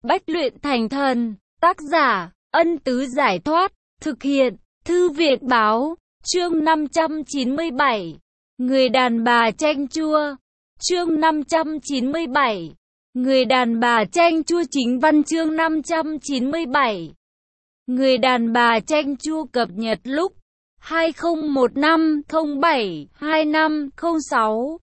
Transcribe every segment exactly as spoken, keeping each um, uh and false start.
Bách luyện thành thần. Tác giả, Ân Tứ Giải Thoát. Thực hiện, Thư Viện Báo. Chương năm trăm chín mươi bảy. Người đàn bà chanh chua. Chương năm trăm chín mươi bảy. Người đàn bà chanh chua. Chính văn chương năm trăm chín mươi bảy. Người đàn bà chanh chua cập nhật lúc hai không một năm không bảy hai năm không sáu.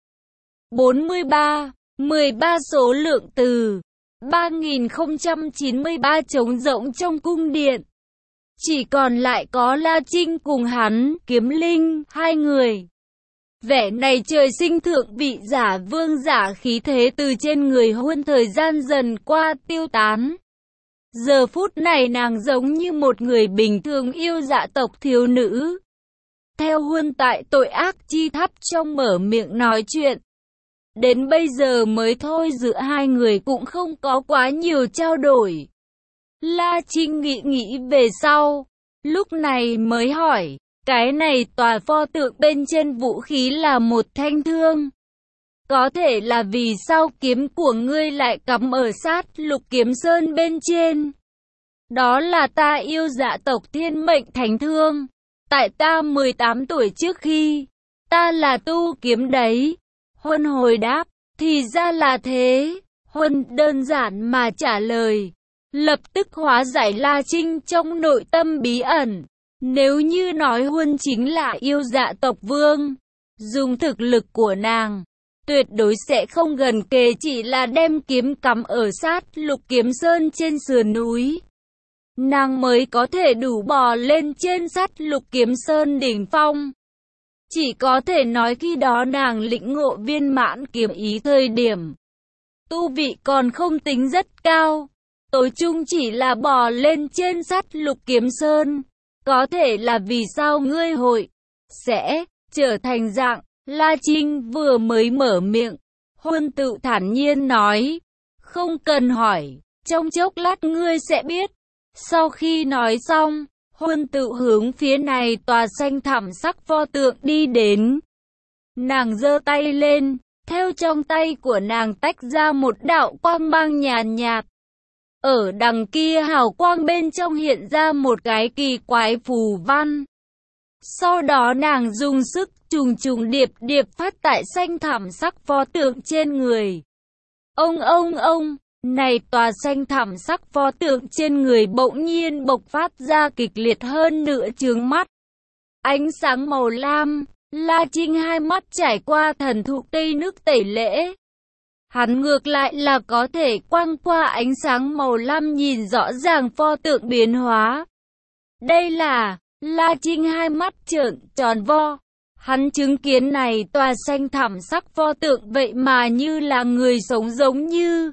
bốn mươi ba. mười ba số lượng từ ba nghìn không trăm chín mươi ba trống rỗng trong cung điện. Chỉ còn lại có La Trinh cùng hắn, Kiếm Linh, hai người. Vẻ này trời sinh thượng vị giả vương giả khí thế từ trên người Huân thời gian dần qua tiêu tán. Giờ phút này nàng giống như một người bình thường yêu dạ tộc thiếu nữ. Theo Huân tại tội ác chi tháp trong mở miệng nói chuyện. Đến bây giờ mới thôi giữa hai người cũng không có quá nhiều trao đổi. La Trinh nghĩ nghĩ về sau, lúc này mới hỏi, cái này tòa pho tượng bên trên vũ khí là một thanh thương. Có thể là vì sao kiếm của ngươi lại cắm ở sát Lục Kiếm Sơn bên trên? Đó là ta yêu dạ tộc thiên mệnh thánh thương. Tại ta mười tám tuổi trước khi, ta là tu kiếm đấy. Huân hồi đáp, thì ra là thế. Huân đơn giản mà trả lời, lập tức hóa giải La Trinh trong nội tâm bí ẩn. Nếu như nói Huân chính là yêu dạ tộc vương, dùng thực lực của nàng, tuyệt đối sẽ không gần kề chỉ là đem kiếm cắm ở sát Lục Kiếm Sơn trên sườn núi. Nàng mới có thể đủ bò lên trên sát Lục Kiếm Sơn đỉnh phong. Chỉ có thể nói khi đó nàng lĩnh ngộ viên mãn kiếm ý thời điểm tu vị còn không tính rất cao, tối chung chỉ là bò lên trên sát Lục Kiếm Sơn. Có thể là vì sao ngươi hội sẽ trở thành dạng. La Trinh vừa mới mở miệng, Huân tự thản nhiên nói, không cần hỏi, trong chốc lát ngươi sẽ biết. Sau khi nói xong, Huân tự hướng phía này tòa xanh thẳm sắc pho tượng đi đến. Nàng giơ tay lên, theo trong tay của nàng tách ra một đạo quang mang nhàn nhạt. Ở đằng kia hào quang bên trong hiện ra một cái kỳ quái phù văn. Sau đó nàng dùng sức trùng trùng điệp điệp phát tại xanh thẳm sắc pho tượng trên người. Ông ông ông, này tòa xanh thẳm sắc pho tượng trên người bỗng nhiên bộc phát ra kịch liệt hơn nửa chướng mắt. Ánh sáng màu lam, La Trinh hai mắt trải qua thần thụ cây nước tẩy lễ. Hắn ngược lại là có thể quăng qua ánh sáng màu lam nhìn rõ ràng pho tượng biến hóa. Đây là, La Trinh hai mắt trợn tròn vo. Hắn chứng kiến này tòa xanh thẳm sắc pho tượng vậy mà như là người sống giống như.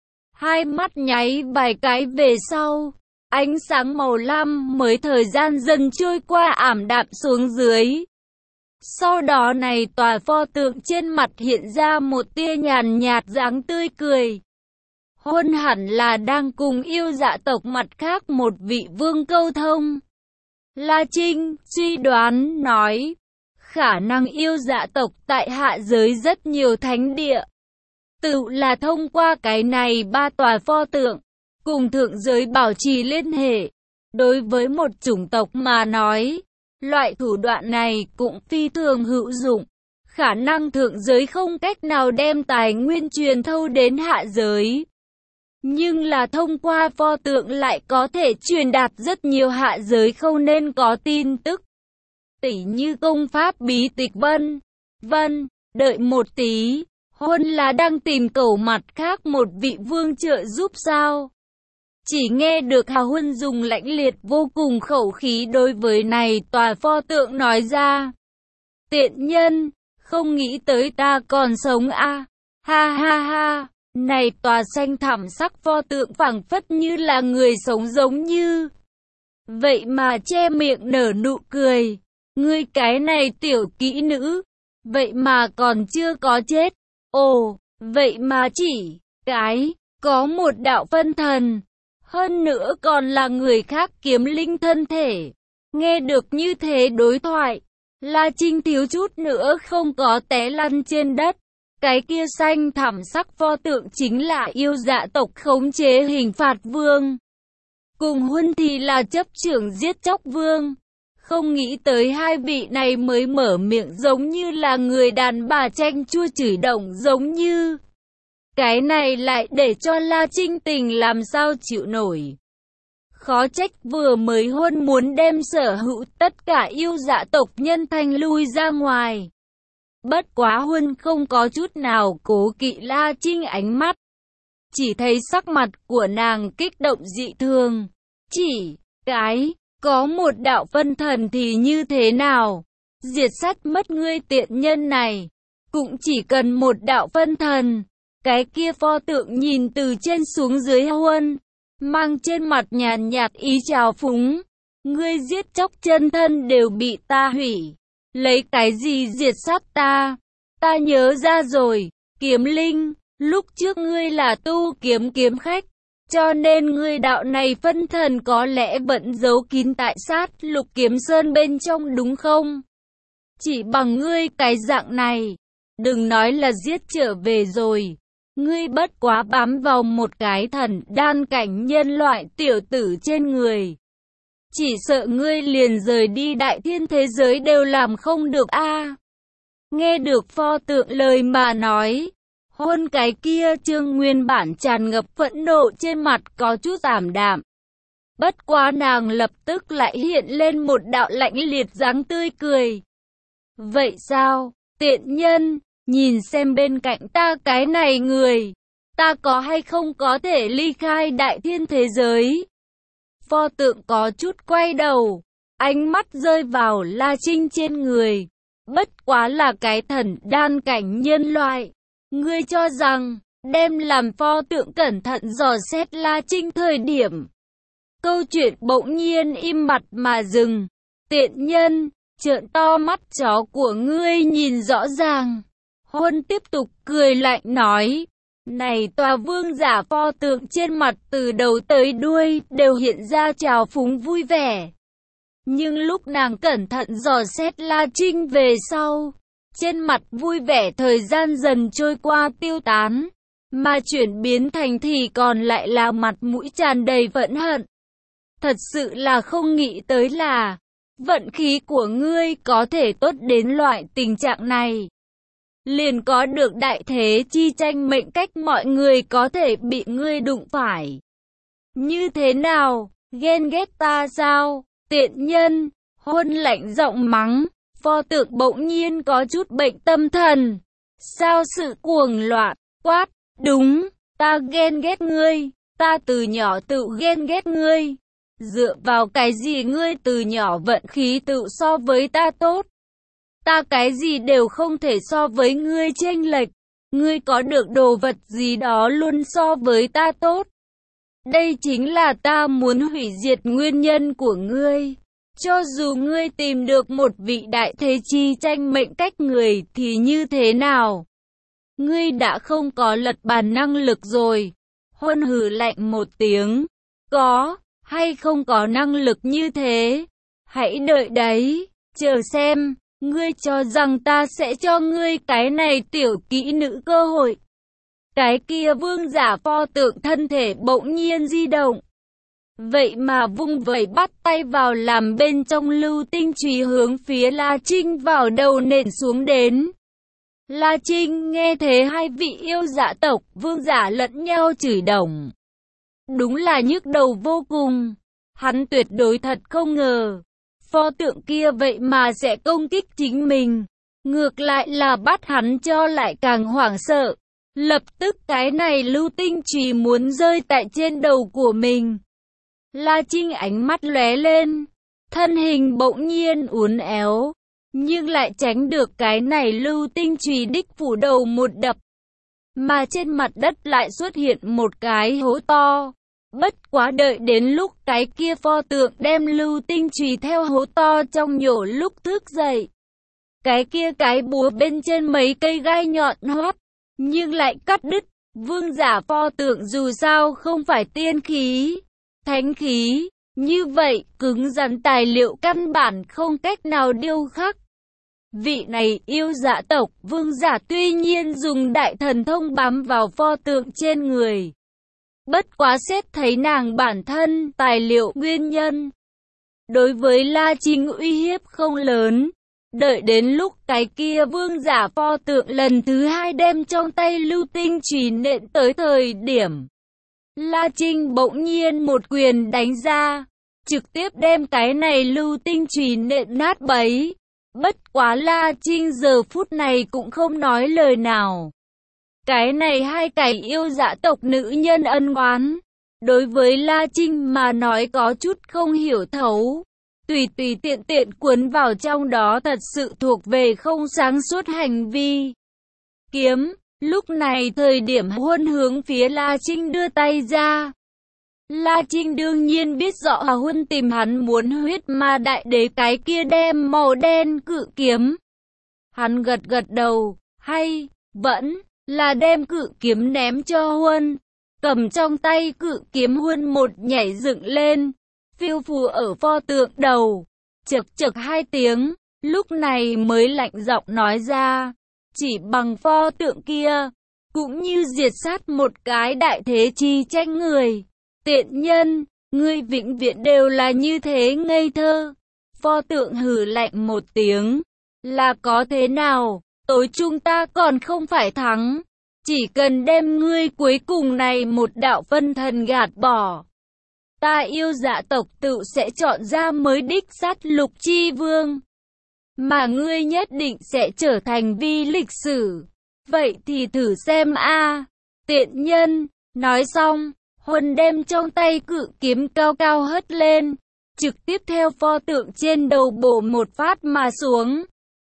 Hai mắt nháy vài cái về sau, ánh sáng màu lam mới thời gian dần trôi qua ảm đạm xuống dưới. Sau đó này tòa pho tượng trên mặt hiện ra một tia nhàn nhạt dáng tươi cười. Huân hẳn là đang cùng yêu dạ tộc mặt khác một vị vương câu thông. La Trinh suy đoán nói, khả năng yêu dạ tộc tại hạ giới rất nhiều thánh địa. Tự là thông qua cái này ba tòa pho tượng, cùng thượng giới bảo trì liên hệ. Đối với một chủng tộc mà nói, loại thủ đoạn này cũng phi thường hữu dụng. Khả năng thượng giới không cách nào đem tài nguyên truyền thâu đến hạ giới. Nhưng là thông qua pho tượng lại có thể truyền đạt rất nhiều hạ giới không nên có tin tức. Tỉ như công pháp bí tịch vân vân, đợi một tí. Huân là đang tìm cầu mặt khác một vị vương trợ giúp sao? Chỉ nghe được Hà Huân dùng lãnh liệt vô cùng khẩu khí đối với này tòa pho tượng nói ra. Tiện nhân, không nghĩ tới ta còn sống à? Ha ha ha, này tòa xanh thẳm sắc pho tượng phảng phất như là người sống giống như. Vậy mà che miệng nở nụ cười. Ngươi cái này tiểu kỹ nữ, vậy mà còn chưa có chết. Ồ, vậy mà chỉ, cái, có một đạo phân thần, hơn nữa còn là người khác kiếm linh thân thể. Nghe được như thế đối thoại, La Trinh thiếu chút nữa không có té lăn trên đất. Cái kia xanh thẳm sắc pho tượng chính là yêu dạ tộc khống chế hình phạt vương. Cùng Huân thì là chấp trưởng giết chóc vương. Không nghĩ tới hai vị này mới mở miệng giống như là người đàn bà chanh chua chửi động giống như. Cái này lại để cho La Trinh Tình làm sao chịu nổi. Khó trách vừa mới Huân muốn đem sở hữu tất cả yêu dạ tộc nhân thanh lui ra ngoài. Bất quá Huân không có chút nào cố kỵ La Trinh ánh mắt. Chỉ thấy sắc mặt của nàng kích động dị thường. Chỉ cái, có một đạo phân thần thì như thế nào? Diệt sát mất ngươi tiện nhân này. Cũng chỉ cần một đạo phân thần. Cái kia pho tượng nhìn từ trên xuống dưới Huân. Mang trên mặt nhàn nhạt ý trào phúng. Ngươi giết chóc chân thân đều bị ta hủy. Lấy cái gì diệt sát ta? Ta nhớ ra rồi, Kiếm Linh, lúc trước ngươi là tu kiếm kiếm khách, cho nên ngươi đạo này phân thần có lẽ vẫn giấu kín tại sát Lục Kiếm Sơn bên trong đúng không? Chỉ bằng ngươi cái dạng này, đừng nói là giết trở về rồi, ngươi bất quá bám vào một cái thần đan cảnh nhân loại tiểu tử trên người. Chỉ sợ ngươi liền rời đi đại thiên thế giới đều làm không được a. À, nghe được pho tượng lời mà nói, Huân cái kia trương nguyên bản tràn ngập phẫn nộ trên mặt có chút ảm đạm. Bất quá nàng lập tức lại hiện lên một đạo lạnh liệt dáng tươi cười. Vậy sao, tiện nhân, nhìn xem bên cạnh ta cái này người, ta có hay không có thể ly khai đại thiên thế giới? Pho tượng có chút quay đầu, ánh mắt rơi vào La Trinh trên người. Bất quá là cái thần đan cảnh nhân loại. Ngươi cho rằng, đem làm pho tượng cẩn thận dò xét La Trinh thời điểm. Câu chuyện bỗng nhiên im bặt mà dừng. Tiện nhân, trợn to mắt chó của ngươi nhìn rõ ràng. Huân tiếp tục cười lạnh nói. Này tòa vương giả pho tượng trên mặt từ đầu tới đuôi đều hiện ra trào phúng vui vẻ. Nhưng lúc nàng cẩn thận dò xét La Trinh về sau, trên mặt vui vẻ thời gian dần trôi qua tiêu tán, mà chuyển biến thành thì còn lại là mặt mũi tràn đầy phẫn hận. Thật sự là không nghĩ tới là, vận khí của ngươi có thể tốt đến loại tình trạng này. Liền có được đại thế chi tranh mệnh cách mọi người có thể bị ngươi đụng phải. Như thế nào, ghen ghét ta sao, tiện nhân, Huân lạnh giọng mắng, pho tượng bỗng nhiên có chút bệnh tâm thần. Sao sự cuồng loạn, quát, đúng, ta ghen ghét ngươi, ta từ nhỏ tự ghen ghét ngươi. Dựa vào cái gì ngươi từ nhỏ vận khí tự so với ta tốt? Ta cái gì đều không thể so với ngươi chênh lệch. Ngươi có được đồ vật gì đó luôn so với ta tốt. Đây chính là ta muốn hủy diệt nguyên nhân của ngươi. Cho dù ngươi tìm được một vị đại thế chi tranh mệnh cách người thì như thế nào? Ngươi đã không có lật bàn năng lực rồi. Huân hừ lạnh một tiếng. Có, hay không có năng lực như thế? Hãy đợi đấy, chờ xem. Ngươi cho rằng ta sẽ cho ngươi cái này tiểu kỹ nữ cơ hội. Cái kia vương giả pho tượng thân thể bỗng nhiên di động. Vậy mà vung vẩy bắt tay vào làm bên trong lưu tinh chùy hướng phía La Trinh vào đầu nện xuống đến. La Trinh nghe thế hai vị yêu dạ tộc vương giả lẫn nhau chửi đồng. Đúng là nhức đầu vô cùng. Hắn tuyệt đối thật không ngờ. Pho tượng kia vậy mà sẽ công kích chính mình. Ngược lại là bắt hắn cho lại càng hoảng sợ. Lập tức cái này lưu tinh chùy muốn rơi tại trên đầu của mình. La Trinh ánh mắt lóe lên. Thân hình bỗng nhiên uốn éo. Nhưng lại tránh được cái này lưu tinh chùy đích phủ đầu một đập. Mà trên mặt đất lại xuất hiện một cái hố to. Bất quá đợi đến lúc cái kia pho tượng đem lưu tinh chùy theo hố to trong nhổ lúc thức dậy. Cái kia cái búa bên trên mấy cây gai nhọn hoắt, nhưng lại cắt đứt. Vương giả pho tượng dù sao không phải tiên khí, thánh khí, như vậy cứng rắn tài liệu căn bản không cách nào điêu khắc. Vị này yêu dạ tộc vương giả tuy nhiên dùng đại thần thông bám vào pho tượng trên người. Bất quá xét thấy nàng bản thân, tài liệu nguyên nhân. Đối với La Trinh uy hiếp không lớn. Đợi đến lúc cái kia vương giả pho tượng lần thứ hai đem trong tay lưu tinh chùy nện tới thời điểm. La Trinh bỗng nhiên một quyền đánh ra. Trực tiếp đem cái này lưu tinh chùy nện nát bấy. Bất quá La Trinh giờ phút này cũng không nói lời nào. Cái này hai cái yêu dạ tộc nữ nhân ân oán. Đối với La Trinh mà nói có chút không hiểu thấu. Tùy tùy tiện tiện cuốn vào trong đó thật sự thuộc về không sáng suốt hành vi. Kiếm, lúc này thời điểm Huân hướng phía La Trinh đưa tay ra. La Trinh đương nhiên biết rõ Huân tìm hắn muốn huyết ma đại đế cái kia đem màu đen cự kiếm. Hắn gật gật đầu, hay, vẫn là đem cự kiếm ném cho Huân. Cầm trong tay cự kiếm Huân một nhảy dựng lên. Phiêu phù ở pho tượng đầu, chực chực hai tiếng, lúc này mới lạnh giọng nói ra, chỉ bằng pho tượng kia, cũng như diệt sát một cái đại thế chi tranh người. Tiện nhân, ngươi vĩnh viễn đều là như thế ngây thơ. Pho tượng hừ lạnh một tiếng, là có thế nào, tối chúng ta còn không phải thắng, chỉ cần đem ngươi cuối cùng này một đạo phân thần gạt bỏ. Ta yêu dạ tộc tự sẽ chọn ra mới đích sát lục chi vương. Mà ngươi nhất định sẽ trở thành vi lịch sử. Vậy thì thử xem a, tiện nhân. Nói xong, Huân đem trong tay cự kiếm cao cao hất lên. Trực tiếp theo pho tượng trên đầu bổ một phát mà xuống.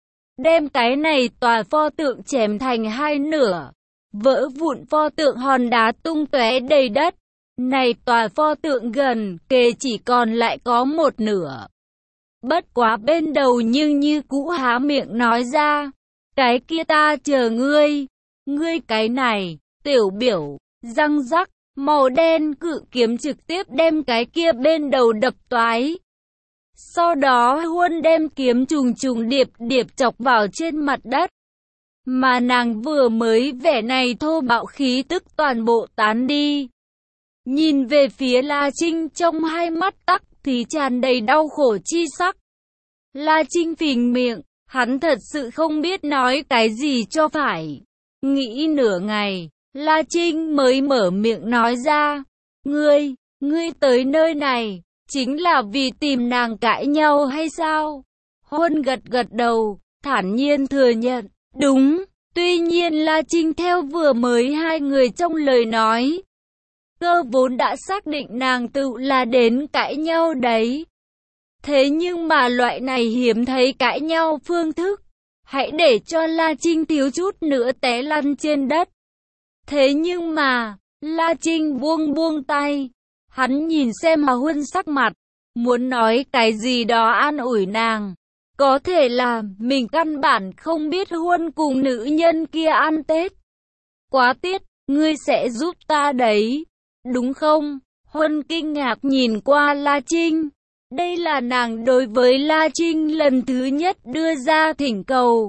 Đem cái này tòa pho tượng chém thành hai nửa. Vỡ vụn pho tượng hòn đá tung tóe đầy đất. Này tòa pho tượng gần kề chỉ còn lại có một nửa. Bất quá bên đầu nhưng như cũ há miệng nói ra. Cái kia ta chờ ngươi. Ngươi cái này, tiểu biểu, răng rắc, màu đen cự kiếm trực tiếp đem cái kia bên đầu đập toái. Sau đó Huân đem kiếm trùng trùng điệp điệp chọc vào trên mặt đất. Mà nàng vừa mới vẻ này thô bạo khí tức toàn bộ tán đi. Nhìn về phía La Trinh trong hai mắt tắc thì tràn đầy đau khổ chi sắc. La Trinh phình miệng, hắn thật sự không biết nói cái gì cho phải. Nghĩ nửa ngày, La Trinh mới mở miệng nói ra. Ngươi, ngươi tới nơi này, chính là vì tìm nàng cãi nhau hay sao? Huân gật gật đầu, thản nhiên thừa nhận, đúng. Tuy nhiên La Trinh theo vừa mới hai người trong lời nói. Cơ vốn đã xác định nàng tự là đến cãi nhau đấy. Thế nhưng mà loại này hiếm thấy cãi nhau phương thức. Hãy để cho La Trinh thiếu chút nữa té lăn trên đất. Thế nhưng mà, La Trinh buông buông tay. Hắn nhìn xem mà Huân sắc mặt. Muốn nói cái gì đó an ủi nàng. Có thể là mình căn bản không biết Huân cùng nữ nhân kia ăn Tết. Quá tiếc, ngươi sẽ giúp ta đấy. Đúng không? Huân kinh ngạc nhìn qua La Trinh. Đây là nàng đối với La Trinh lần thứ nhất đưa ra thỉnh cầu.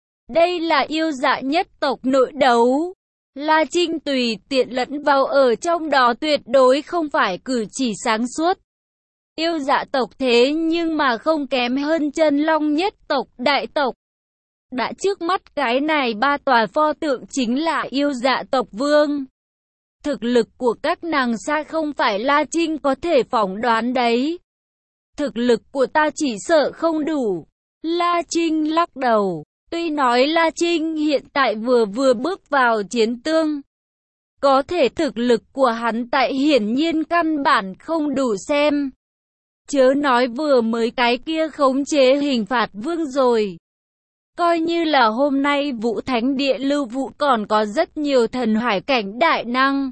Đây là yêu dạ nhất tộc nội đấu. La Trinh tùy tiện lẫn vào ở trong đó tuyệt đối không phải cử chỉ sáng suốt. Yêu dạ tộc thế nhưng mà không kém hơn chân long nhất tộc đại tộc. Đã trước mắt cái này ba tòa pho tượng chính là yêu dạ tộc vương. Thực lực của các nàng xa không phải La Trinh có thể phỏng đoán đấy. Thực lực của ta chỉ sợ không đủ. La Trinh lắc đầu. Tuy nói La Trinh hiện tại vừa vừa bước vào chiến tương. Có thể thực lực của hắn tại hiển nhiên căn bản không đủ xem. Chớ nói vừa mới cái kia khống chế hình phạt vương rồi. Coi như là hôm nay Vũ Thánh Địa lưu vụ còn có rất nhiều thần hải cảnh đại năng.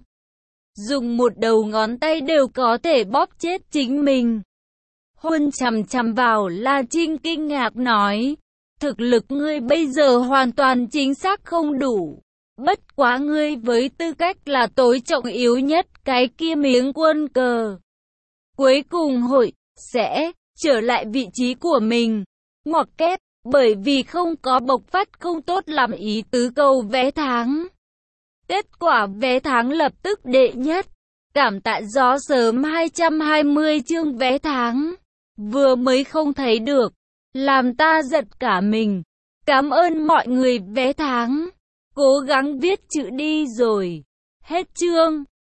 Dùng một đầu ngón tay đều có thể bóp chết chính mình. Huân chằm chằm vào La Trinh kinh ngạc nói. Thực lực ngươi bây giờ hoàn toàn chính xác không đủ. Bất quá ngươi với tư cách là tối trọng yếu nhất cái kia miếng quân cờ. Cuối cùng hội sẽ trở lại vị trí của mình. Ngoặc kép, Bởi vì không có bộc phát không tốt làm ý tứ câu vé tháng. Kết quả vé tháng lập tức đệ nhất. Cảm tạ gió sớm hai trăm hai mươi chương vé tháng. Vừa mới không thấy được. Làm ta giật cả mình. Cảm ơn mọi người vé tháng. Cố gắng viết chữ đi rồi. Hết chương.